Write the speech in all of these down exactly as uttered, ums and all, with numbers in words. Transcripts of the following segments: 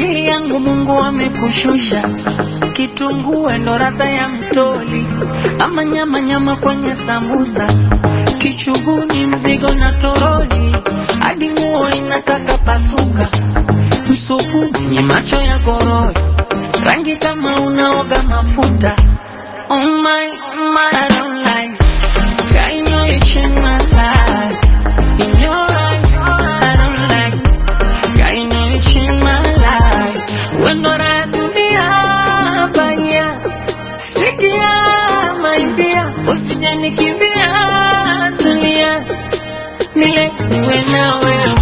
akili yangu Mungu amekushusha. Kitunguu ndo ladha ya mtoli, ama nyama nyama kwenye sambusa. Kichuguni mzigo na toroli, hadi nguo inataka pasuka. Msupu mwenye macho ya gorori, rangi kama unaoga mafuta. Oh my, oh my, I don't like. I know you changed my life. In your eyes, I don't like. I know you changed my life. When not I do the abaya, sikia my dear, usije nikimbia dunia, nile niwe na wewe.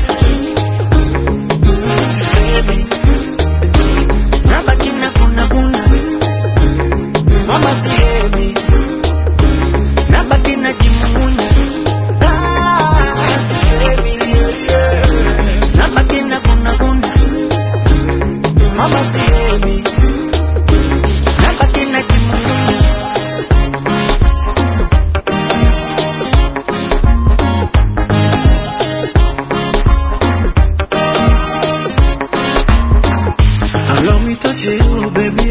Sisemi, nabaki na kuna kuna, mama sihemi, nabaki na jimunya. Ah, sisemi, nabaki na kuna kuna, mama sihemi, nabaki na jimunya. Allow me to touch you, baby.